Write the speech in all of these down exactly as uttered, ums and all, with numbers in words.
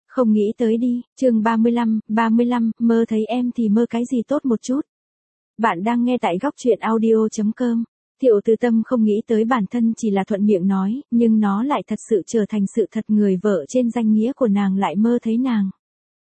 Không nghĩ tới đi, chương ba mươi lăm, ba mươi lăm, mơ thấy em thì mơ cái gì tốt một chút. Bạn đang nghe tại góc truyện audio chấm com. Thiệu Từ Tâm không nghĩ tới bản thân chỉ là thuận miệng nói, nhưng nó lại thật sự trở thành sự thật, người vợ trên danh nghĩa của nàng lại mơ thấy nàng.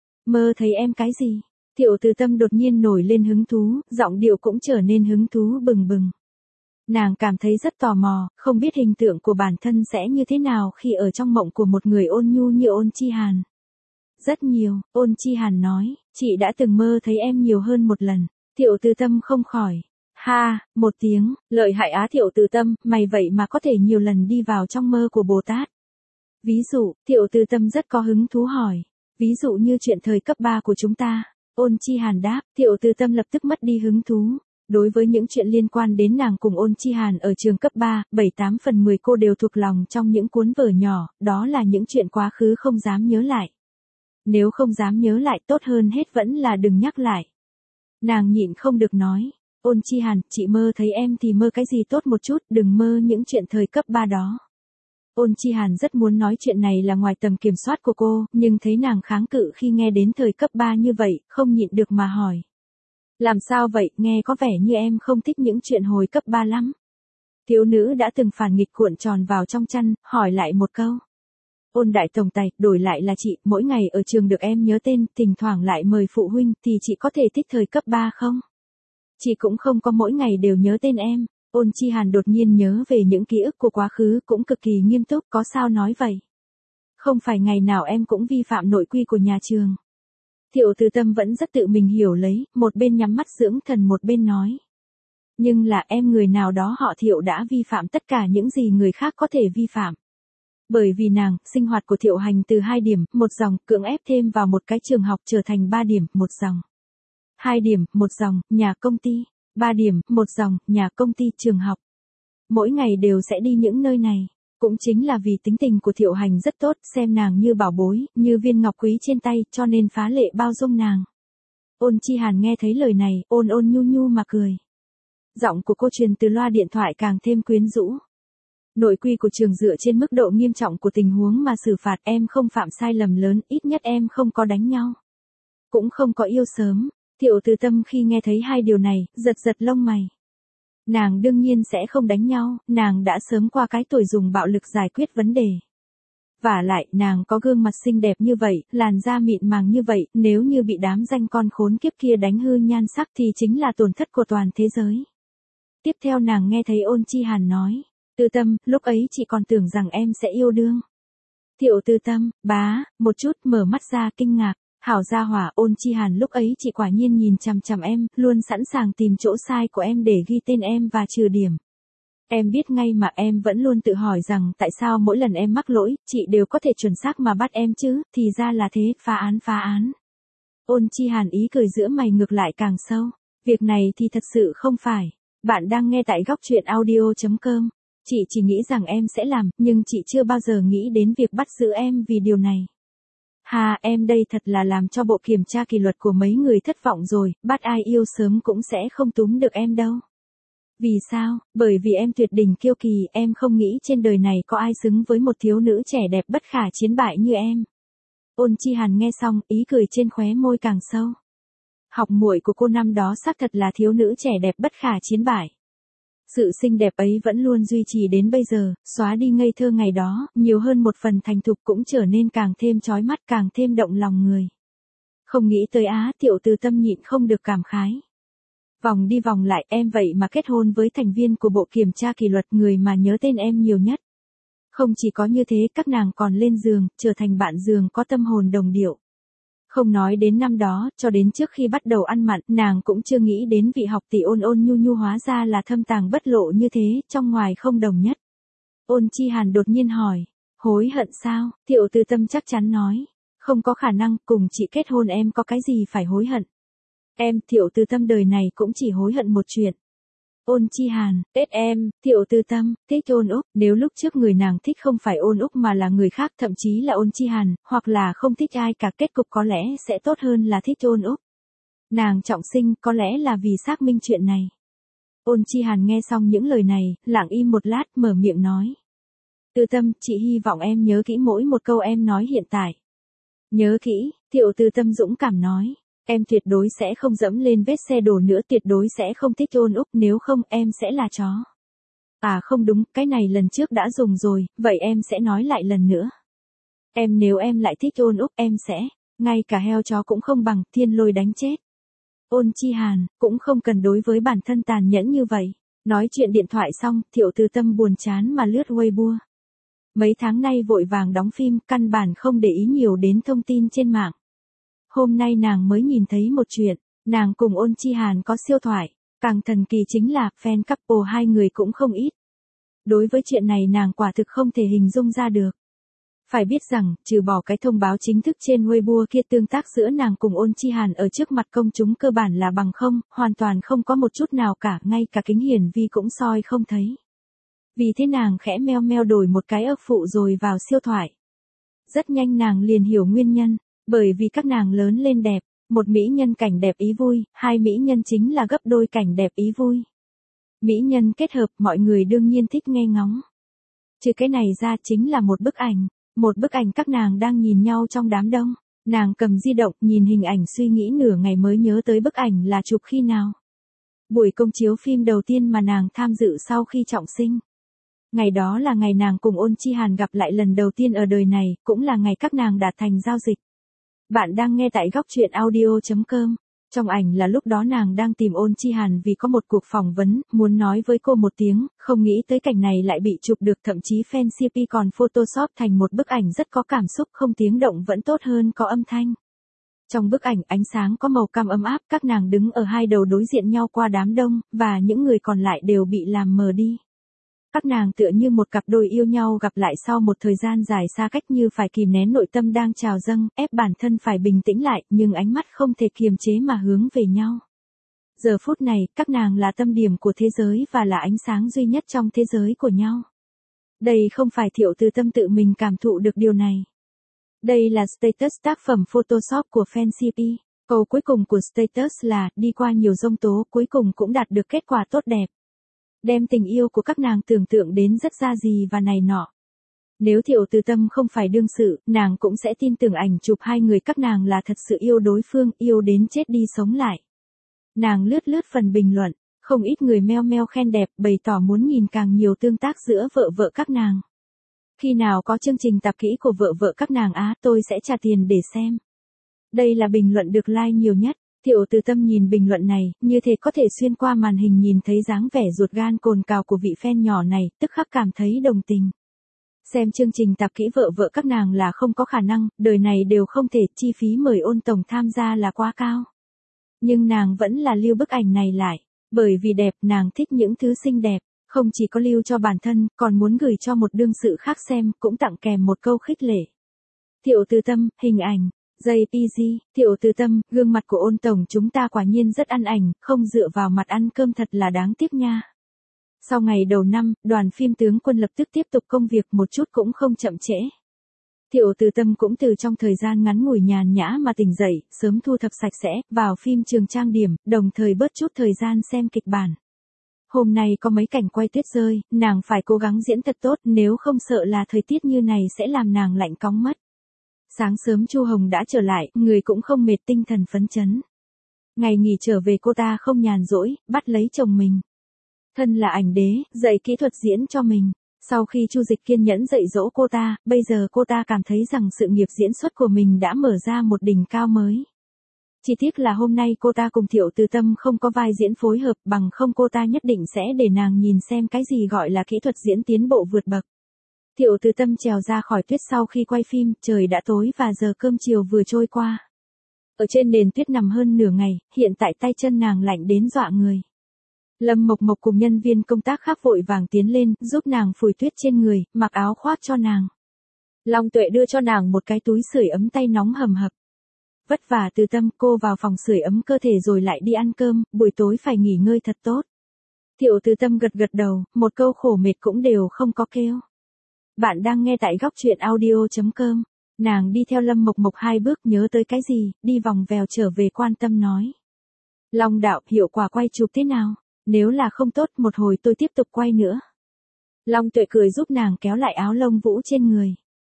Mơ thấy em cái gì? Thiệu Từ Tâm đột nhiên nổi lên hứng thú, giọng điệu cũng trở nên hứng thú bừng bừng. Nàng cảm thấy rất tò mò, không biết hình tượng của bản thân sẽ như thế nào khi ở trong mộng của một người ôn nhu như Ôn Chi Hàn. Rất nhiều, Ôn Chi Hàn nói, chị đã từng mơ thấy em nhiều hơn một lần. Thiệu Từ Tâm không khỏi. Ha, một tiếng, lợi hại á Thiệu Từ Tâm, mày vậy mà có thể nhiều lần đi vào trong mơ của Bồ Tát. Ví dụ, Thiệu Từ Tâm rất có hứng thú hỏi. Ví dụ như chuyện thời cấp ba của chúng ta. Ôn Chi Hàn đáp, Thiệu Từ Tâm lập tức mất đi hứng thú. Đối với những chuyện liên quan đến nàng cùng Ôn Chi Hàn ở trường cấp ba, bảy tám phần mười cô đều thuộc lòng trong những cuốn vở nhỏ, đó là những chuyện quá khứ không dám nhớ lại. Nếu không dám nhớ lại tốt hơn hết vẫn là đừng nhắc lại. Nàng nhịn không được nói, Ôn Chi Hàn, chị mơ thấy em thì mơ cái gì tốt một chút, đừng mơ những chuyện thời cấp ba đó. Ôn Chi Hàn rất muốn nói chuyện này là ngoài tầm kiểm soát của cô, nhưng thấy nàng kháng cự khi nghe đến thời cấp ba như vậy, không nhịn được mà hỏi. Làm sao vậy, nghe có vẻ như em không thích những chuyện hồi cấp ba lắm. Thiếu nữ đã từng phản nghịch cuộn tròn vào trong chăn, hỏi lại một câu. Ôn đại tổng tài, đổi lại là chị, mỗi ngày ở trường được em nhớ tên, thỉnh thoảng lại mời phụ huynh, thì chị có thể thích thời cấp ba không? Chị cũng không có mỗi ngày đều nhớ tên em. Ôn Chi Hàn đột nhiên nhớ về những ký ức của quá khứ, cũng cực kỳ nghiêm túc, có sao nói vậy? Không phải ngày nào em cũng vi phạm nội quy của nhà trường. Thiệu Từ Tâm vẫn rất tự mình hiểu lấy, một bên nhắm mắt dưỡng thần một bên nói. Nhưng là em người nào đó họ Thiệu đã vi phạm tất cả những gì người khác có thể vi phạm. Bởi vì nàng, sinh hoạt của Thiệu Hành từ hai điểm, một dòng, cưỡng ép thêm vào một cái trường học trở thành ba điểm, một dòng. Hai điểm, một dòng, nhà công ty. Ba điểm, một dòng, nhà công ty, trường học. Mỗi ngày đều sẽ đi những nơi này. Cũng chính là vì tính tình của Thiệu Hành rất tốt, xem nàng như bảo bối, như viên ngọc quý trên tay, cho nên phá lệ bao dung nàng. Ôn Chi Hàn nghe thấy lời này, ôn ôn nhu nhu mà cười. Giọng của cô truyền từ loa điện thoại càng thêm quyến rũ. Nội quy của trường dựa trên mức độ nghiêm trọng của tình huống mà xử phạt, em không phạm sai lầm lớn, ít nhất em không có đánh nhau. Cũng không có yêu sớm. Thiệu Từ Tâm khi nghe thấy hai điều này, giật giật lông mày. Nàng đương nhiên sẽ không đánh nhau, nàng đã sớm qua cái tuổi dùng bạo lực giải quyết vấn đề. Vả lại, nàng có gương mặt xinh đẹp như vậy, làn da mịn màng như vậy, nếu như bị đám danh con khốn kiếp kia đánh hư nhan sắc thì chính là tổn thất của toàn thế giới. Tiếp theo nàng nghe thấy Ôn Chi Hàn nói, Từ Tâm, lúc ấy chị còn tưởng rằng em sẽ yêu đương. Thiệu Từ Tâm, bá, một chút mở mắt ra kinh ngạc. Hảo gia hỏa, Ôn Chi Hàn, lúc ấy chị quả nhiên nhìn chằm chằm em, luôn sẵn sàng tìm chỗ sai của em để ghi tên em và trừ điểm. Em biết ngay mà, em vẫn luôn tự hỏi rằng tại sao mỗi lần em mắc lỗi, chị đều có thể chuẩn xác mà bắt em chứ, thì ra là thế, phá án phá án. Ôn Chi Hàn ý cười giữa mày ngược lại càng sâu. Việc này thì thật sự không phải. Bạn đang nghe tại góc truyện audio chấm com. Chị chỉ nghĩ rằng em sẽ làm, nhưng chị chưa bao giờ nghĩ đến việc bắt giữ em vì điều này. Hà, em đây thật là làm cho bộ kiểm tra kỷ luật của mấy người thất vọng rồi, bắt ai yêu sớm cũng sẽ không túm được em đâu. Vì sao? Bởi vì em tuyệt đỉnh kiêu kỳ, em không nghĩ trên đời này có ai xứng với một thiếu nữ trẻ đẹp bất khả chiến bại như em. Ôn Chi Hàn nghe xong, ý cười trên khóe môi càng sâu. Học muội của cô năm đó xác thật là thiếu nữ trẻ đẹp bất khả chiến bại. Sự xinh đẹp ấy vẫn luôn duy trì đến bây giờ, xóa đi ngây thơ ngày đó, nhiều hơn một phần thành thục cũng trở nên càng thêm chói mắt, càng thêm động lòng người. Không nghĩ tới á, Thiệu Từ Tâm nhịn không được cảm khái. Vòng đi vòng lại, em vậy mà kết hôn với thành viên của bộ kiểm tra kỷ luật, người mà nhớ tên em nhiều nhất. Không chỉ có như thế, các nàng còn lên giường, trở thành bạn giường có tâm hồn đồng điệu. Không nói đến năm đó, cho đến trước khi bắt đầu ăn mặn, nàng cũng chưa nghĩ đến vị học tỷ ôn ôn nhu nhu hóa ra là thâm tàng bất lộ như thế, trong ngoài không đồng nhất. Ôn Chi Hàn đột nhiên hỏi, hối hận sao? Thiệu Từ Tâm chắc chắn nói, không có khả năng, cùng chị kết hôn em có cái gì phải hối hận. Em, Thiệu Từ Tâm đời này cũng chỉ hối hận một chuyện. Ôn Chi Hàn, Tết em, Thiệu Từ Tâm, thích Ôn Úc, nếu lúc trước người nàng thích không phải Ôn Úc mà là người khác, thậm chí là Ôn Chi Hàn, hoặc là không thích ai cả, kết cục có lẽ sẽ tốt hơn là thích Ôn Úc. Nàng trọng sinh, có lẽ là vì xác minh chuyện này. Ôn Chi Hàn nghe xong những lời này, lặng im một lát, mở miệng nói. Từ Tâm, chị hy vọng em nhớ kỹ mỗi một câu em nói hiện tại. Nhớ kỹ, Thiệu Từ Tâm dũng cảm nói. Em tuyệt đối sẽ không dẫm lên vết xe đổ nữa, tuyệt đối sẽ không thích ôn úc, nếu không em sẽ là chó. À không đúng, cái này lần trước đã dùng rồi, vậy em sẽ nói lại lần nữa. Em nếu em lại thích ôn úc em sẽ, ngay cả heo chó cũng không bằng, thiên lôi đánh chết. Ôn Chi Hàn, cũng không cần đối với bản thân tàn nhẫn như vậy. Nói chuyện điện thoại xong, Thiệu Từ Tâm buồn chán mà lướt Weibo. Mấy tháng nay vội vàng đóng phim, căn bản không để ý nhiều đến thông tin trên mạng. Hôm nay nàng mới nhìn thấy một chuyện, nàng cùng Ôn Chi Hàn có siêu thoại, càng thần kỳ chính là fan couple hai người cũng không ít. Đối với chuyện này nàng quả thực không thể hình dung ra được. Phải biết rằng, trừ bỏ cái thông báo chính thức trên Weibo kia, tương tác giữa nàng cùng Ôn Chi Hàn ở trước mặt công chúng cơ bản là bằng không, hoàn toàn không có một chút nào cả, ngay cả kính hiển vi cũng soi không thấy. Vì thế nàng khẽ meo meo đổi một cái ấp phụ rồi vào siêu thoại. Rất nhanh nàng liền hiểu nguyên nhân, bởi vì các nàng lớn lên đẹp, một mỹ nhân cảnh đẹp ý vui, hai mỹ nhân chính là gấp đôi cảnh đẹp ý vui. Mỹ nhân kết hợp mọi người đương nhiên thích nghe ngóng. Trừ cái này ra chính là một bức ảnh, một bức ảnh các nàng đang nhìn nhau trong đám đông. Nàng cầm di động nhìn hình ảnh suy nghĩ nửa ngày mới nhớ tới bức ảnh là chụp khi nào. Buổi công chiếu phim đầu tiên mà nàng tham dự sau khi trọng sinh. Ngày đó là ngày nàng cùng Ôn Chi Hàn gặp lại lần đầu tiên ở đời này, cũng là ngày các nàng đạt thành giao dịch. Bạn đang nghe tại góc truyện audio chấm com. Trong ảnh là lúc đó nàng đang tìm Ôn Chi Hàn vì có một cuộc phỏng vấn, muốn nói với cô một tiếng, không nghĩ tới cảnh này lại bị chụp được, thậm chí fan xê pê còn photoshop thành một bức ảnh rất có cảm xúc, không tiếng động vẫn tốt hơn có âm thanh. Trong bức ảnh ánh sáng có màu cam ấm áp, các nàng đứng ở hai đầu đối diện nhau qua đám đông, và những người còn lại đều bị làm mờ đi. Các nàng tựa như một cặp đôi yêu nhau gặp lại sau một thời gian dài xa cách, như phải kìm nén nội tâm đang trào dâng, ép bản thân phải bình tĩnh lại, nhưng ánh mắt không thể kiềm chế mà hướng về nhau. Giờ phút này, các nàng là tâm điểm của thế giới và là ánh sáng duy nhất trong thế giới của nhau. Đây không phải Thiệu Từ Tâm tự mình cảm thụ được điều này. Đây là status tác phẩm Photoshop của fan xê pê. Câu cuối cùng của status là, đi qua nhiều giông tố, cuối cùng cũng đạt được kết quả tốt đẹp. Đem tình yêu của các nàng tưởng tượng đến rất ra gì và này nọ. Nếu Thiệu Từ Tâm không phải đương sự, nàng cũng sẽ tin tưởng ảnh chụp hai người các nàng là thật sự yêu đối phương, yêu đến chết đi sống lại. Nàng lướt lướt phần bình luận, không ít người meo meo khen đẹp, bày tỏ muốn nhìn càng nhiều tương tác giữa vợ vợ các nàng. Khi nào có chương trình tạp kỹ của vợ vợ các nàng á, tôi sẽ trả tiền để xem. Đây là bình luận được like nhiều nhất. Thiệu Từ Tâm nhìn bình luận này, như thể có thể xuyên qua màn hình nhìn thấy dáng vẻ ruột gan cồn cào của vị fan nhỏ này, tức khắc cảm thấy đồng tình. Xem chương trình tạp kỹ vợ vợ các nàng là không có khả năng, đời này đều không thể, chi phí mời Ôn tổng tham gia là quá cao. Nhưng nàng vẫn là lưu bức ảnh này lại, bởi vì đẹp, nàng thích những thứ xinh đẹp, không chỉ có lưu cho bản thân, còn muốn gửi cho một đương sự khác xem, cũng tặng kèm một câu khích lệ. Thiệu Từ Tâm, hình ảnh. jê pê giê, Thiệu Từ Tâm, gương mặt của Ôn tổng chúng ta quả nhiên rất ăn ảnh, không dựa vào mặt ăn cơm thật là đáng tiếc nha. Sau ngày đầu năm, đoàn phim Tướng Quân lập tức tiếp tục công việc, một chút cũng không chậm trễ. Thiệu Từ Tâm cũng từ trong thời gian ngắn ngủi nhàn nhã mà tỉnh dậy, sớm thu thập sạch sẽ, vào phim trường trang điểm, đồng thời bớt chút thời gian xem kịch bản. Hôm nay có mấy cảnh quay tuyết rơi, nàng phải cố gắng diễn thật tốt, nếu không sợ là thời tiết như này sẽ làm nàng lạnh cóng mất. Sáng sớm Chu Hồng đã trở lại, người cũng không mệt, tinh thần phấn chấn. Ngày nghỉ trở về cô ta không nhàn rỗi, bắt lấy chồng mình. Thân là ảnh đế, dạy kỹ thuật diễn cho mình. Sau khi Chu Dịch kiên nhẫn dạy dỗ cô ta, bây giờ cô ta cảm thấy rằng sự nghiệp diễn xuất của mình đã mở ra một đỉnh cao mới. Chỉ tiếc là hôm nay cô ta cùng Thiệu Từ Tâm không có vai diễn phối hợp, bằng không cô ta nhất định sẽ để nàng nhìn xem cái gì gọi là kỹ thuật diễn tiến bộ vượt bậc. Thiệu Từ Tâm trèo ra khỏi tuyết sau khi quay phim, trời đã tối và giờ cơm chiều vừa trôi qua. Ở trên nền tuyết nằm hơn nửa ngày, hiện tại tay chân nàng lạnh đến dọa người. Lâm Mộc Mộc cùng nhân viên công tác khác vội vàng tiến lên, giúp nàng phủi tuyết trên người, mặc áo khoác cho nàng. Long Tuệ đưa cho nàng một cái túi sưởi ấm tay nóng hầm hập. Vất vả Từ Tâm, cô vào phòng sưởi ấm cơ thể rồi lại đi ăn cơm, buổi tối phải nghỉ ngơi thật tốt. Thiệu Từ Tâm gật gật đầu, một câu khổ mệt cũng đều không có kêu. Bạn đang nghe tại góc truyện audio chấm com. Nàng đi theo Lâm Mộc Mộc hai bước, nhớ tới cái gì, đi vòng vèo trở về quan tâm nói. Long đạo, hiệu quả quay chụp thế nào? Nếu là không tốt, một hồi tôi tiếp tục quay nữa. Long Tuệ cười giúp nàng kéo lại áo lông vũ trên người.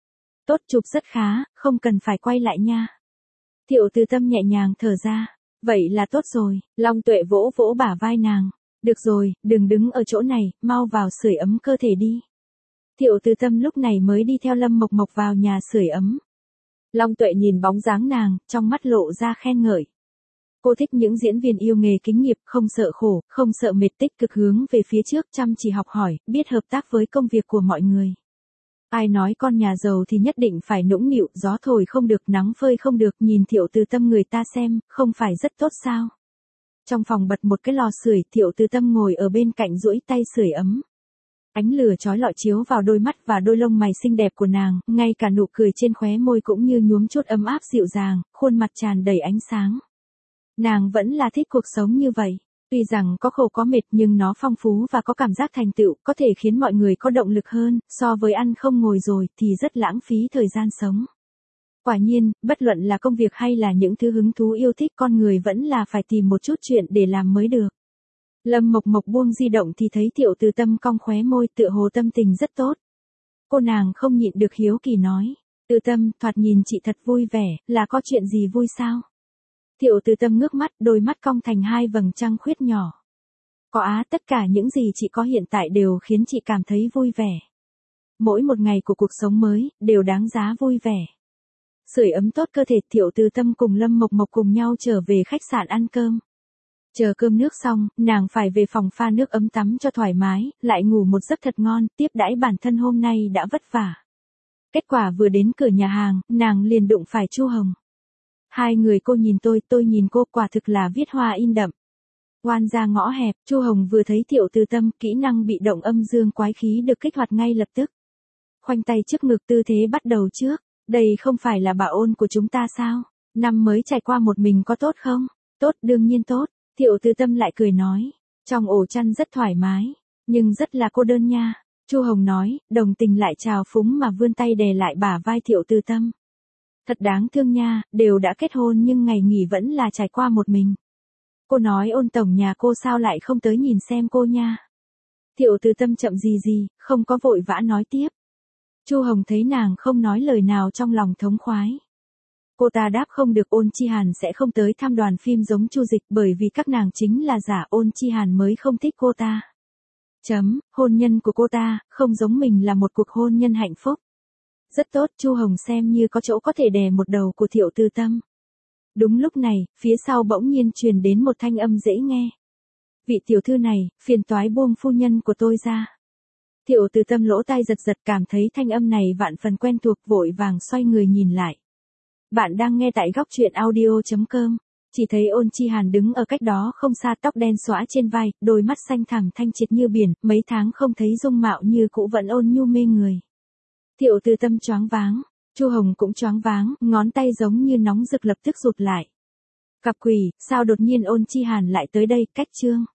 Tốt, chụp rất khá, không cần phải quay lại nha. Thiệu Từ Tâm nhẹ nhàng thở ra. Vậy là tốt rồi, Long Tuệ vỗ vỗ bả vai nàng. Được rồi, đừng đứng ở chỗ này, mau vào sưởi ấm cơ thể đi. Thiệu Từ Tâm lúc này mới đi theo Lâm Mộc Mộc vào nhà sưởi ấm. Long Tuệ nhìn bóng dáng nàng, trong mắt lộ ra khen ngợi. Cô thích những diễn viên yêu nghề kính nghiệp, không sợ khổ, không sợ mệt, tích cực hướng về phía trước, chăm chỉ học hỏi, biết hợp tác với công việc của mọi người. Ai nói con nhà giàu thì nhất định phải nũng nịu, gió thổi không được, nắng phơi không được, nhìn Thiệu Từ Tâm người ta xem, không phải rất tốt sao? Trong phòng bật một cái lò sưởi, Thiệu Từ Tâm ngồi ở bên cạnh duỗi tay sưởi ấm. Ánh lửa chói lọi chiếu vào đôi mắt và đôi lông mày xinh đẹp của nàng, ngay cả nụ cười trên khóe môi cũng như nhuốm chút ấm áp dịu dàng, khuôn mặt tràn đầy ánh sáng. Nàng vẫn là thích cuộc sống như vậy. Tuy rằng có khổ có mệt nhưng nó phong phú và có cảm giác thành tựu, có thể khiến mọi người có động lực hơn, so với ăn không ngồi rồi thì rất lãng phí thời gian sống. Quả nhiên, bất luận là công việc hay là những thứ hứng thú yêu thích, con người vẫn là phải tìm một chút chuyện để làm mới được. Lâm Mộc Mộc buông di động thì thấy Thiệu Từ Tâm cong khóe môi, tựa hồ tâm tình rất tốt. Cô nàng không nhịn được hiếu kỳ nói. Từ Tâm, thoạt nhìn chị thật vui vẻ, là có chuyện gì vui sao? Thiệu Từ Tâm ngước mắt, đôi mắt cong thành hai vầng trăng khuyết nhỏ. Có á, tất cả những gì chị có hiện tại đều khiến chị cảm thấy vui vẻ. Mỗi một ngày của cuộc sống mới, đều đáng giá vui vẻ. Sưởi ấm tốt cơ thể, Thiệu Từ Tâm cùng Lâm Mộc Mộc cùng nhau trở về khách sạn ăn cơm. Chờ cơm nước xong, nàng phải về phòng pha nước ấm tắm cho thoải mái, lại ngủ một giấc thật ngon, tiếp đãi bản thân hôm nay đã vất vả. Kết quả vừa đến cửa nhà hàng, nàng liền đụng phải Chu Hồng. Hai người cô nhìn tôi, tôi nhìn cô, quả thực là viết hoa in đậm. Oan ra ngõ hẹp, Chu Hồng vừa thấy Thiệu Từ Tâm, kỹ năng bị động âm dương quái khí được kích hoạt ngay lập tức. Khoanh tay trước ngực, tư thế bắt đầu trước. Đây không phải là bà ôn của chúng ta sao? Năm mới trải qua một mình có tốt không? Tốt, đương nhiên tốt. Thiệu Từ Tâm lại cười nói. Trong ổ chăn rất thoải mái, nhưng rất là cô đơn nha. Chu Hồng nói, đồng tình lại trào phúng mà vươn tay đè lại bả vai Thiệu Từ Tâm. Thật đáng thương nha, đều đã kết hôn nhưng ngày nghỉ vẫn là trải qua một mình. Cô nói Ôn tổng nhà cô sao lại không tới nhìn xem cô nha. Thiệu Từ Tâm chậm gì gì, không có vội vã nói tiếp. Chu Hồng thấy nàng không nói lời nào trong lòng thống khoái. Cô ta đáp không được, Ôn Chi Hàn sẽ không tới thăm đoàn phim giống Chu Dịch bởi vì các nàng chính là giả, Ôn Chi Hàn mới không thích cô ta. Chấm, hôn nhân của cô ta, không giống mình là một cuộc hôn nhân hạnh phúc. Rất tốt, Chu Hồng xem như có chỗ có thể đè một đầu của Thiệu Từ Tâm. Đúng lúc này, phía sau bỗng nhiên truyền đến một thanh âm dễ nghe. Vị tiểu thư này, phiền toái buông phu nhân của tôi ra. Thiệu Từ Tâm lỗ tai giật giật, cảm thấy thanh âm này vạn phần quen thuộc, vội vàng xoay người nhìn lại. Bạn đang nghe tại góc truyện audio chấm com. Chỉ thấy Ôn Chi Hàn đứng ở cách đó không xa, tóc đen xõa trên vai, đôi mắt xanh thẳm thanh triệt như biển, mấy tháng không thấy dung mạo như cũ vẫn ôn nhu mê người. Thiệu Từ Tâm choáng váng, Chu Hồng cũng choáng váng, ngón tay giống như nóng rực lập tức rụt lại. Cặp quỷ, sao đột nhiên Ôn Chi Hàn lại tới đây, cách chương.